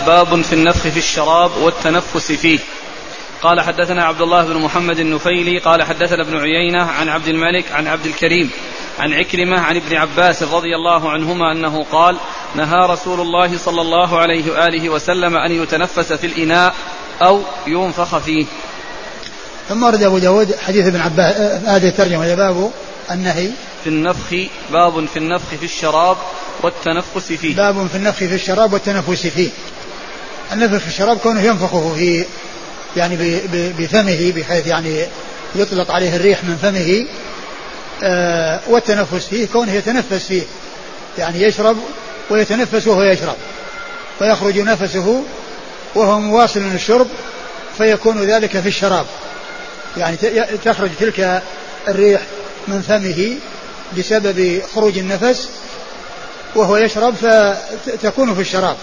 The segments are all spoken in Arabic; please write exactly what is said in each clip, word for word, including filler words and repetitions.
باب في النفخ في الشراب والتنفس فيه. قال حدثنا عبد الله بن محمد النفيلي قال حدثنا ابن عيينة عن عبد الملك عن عبد الكريم عن عكرمة عن ابن عباس رضي الله عنهما أنه قال نهى رسول الله صلى الله عليه وآله وسلم أن يتنفس في الإناء أو ينفخ فيه. ثم ورد أبو داود حديث ابن عباس. هذه الترجمة باب النهي في النفخ باب في النفخ في الشراب والتنفس فيه. باب في النفخ في الشراب والتنفس فيه. النفخ في الشراب كونه ينفخه في يعني بفمه بحيث يعني يطلق عليه الريح من فمه، آه والتنفس فيه كونه يتنفس فيه يعني يشرب ويتنفس وهو يشرب فيخرج نفسه وهو مواصل للشرب فيكون ذلك في الشراب، يعني تخرج تلك الريح من فمه بسبب خروج النفس وهو يشرب فتكون في الشراب.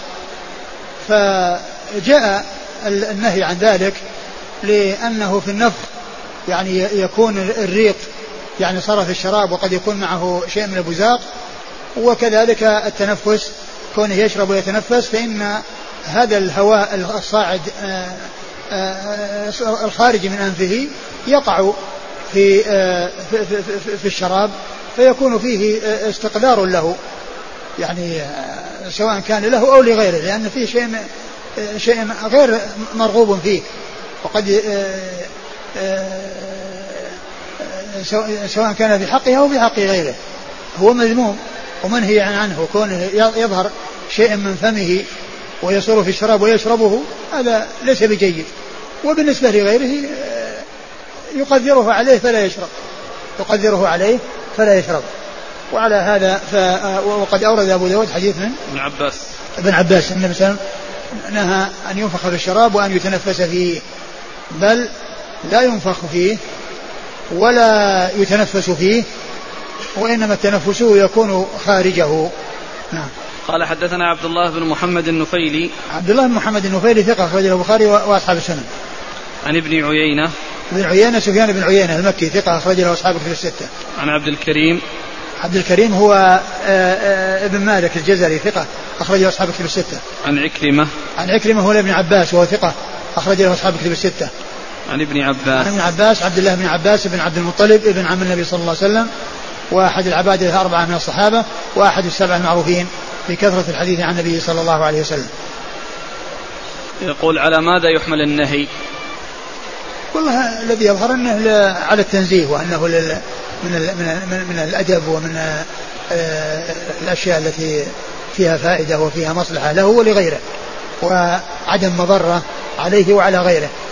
فجاء النهي عن ذلك لأنه في النفخ يعني يكون الريق يعني صار في الشراب وقد يكون معه شيء من البزاق، وكذلك التنفس كونه يشرب ويتنفس فإن هذا الهواء الصاعد الخارج من أنفه يقع في في, في, في الشراب فيكون فيه استقدار له يعني سواء كان له أو لغيره، لأن فيه شيء شيء غير مرغوب فيه، وقد سواء كان في حقه أو في حق غيره هو مذموم ومنهي عنه. كونه يظهر شيء من فمه ويصير في الشراب ويشربه هذا ليس بجيد، وبالنسبة لغيره يقدره عليه فلا يشرب يقدره عليه فلا يشرب. وعلى هذا ف... وقد أورد أبو داود حديث من ابن عباس ابن عباس النبي صلى الله عليه وسلم نهى أن ينفخ في الشراب وأن يتنفس فيه، بل لا ينفخ فيه ولا يتنفس فيه وإنما التنفس يكون خارجه. نعم. قال حدثنا عبد الله بن محمد النفيلي عبد الله بن محمد النفيلي ثقة أخرجه البخاري وأصحاب السنن. عن ابن عيينة ابن عيينة سفيان بن عيينة المكي ثقة أخرجه أصحاب الكتب الستة. عن عبد الكريم عبد الكريم هو آآ آآ ابن مالك الجزري ثقة أخرجه أصحاب الكتب الستة. عن عكرمة عن عكرمة هو ابن عباس وهو ثقة أخرجه أصحاب الكتب الستة. عن ابن عباس عن ابن عباس عبد الله بن عباس بن عبد المطلب ابن عم النبي صلى الله عليه وسلم وأحد العباد الأربعة من الصحابة وأحد السبع المعروفين في كثرة الحديث عن النبي صلى الله عليه وسلم. يقول على ماذا يحمل النهي؟ والله الذي يظهر أنه على التنزيه وأنه من من من الأدب ومن الأشياء التي فيها فائدة وفيها مصلحة له ولغيره وعدم مضرة عليه وعلى غيره.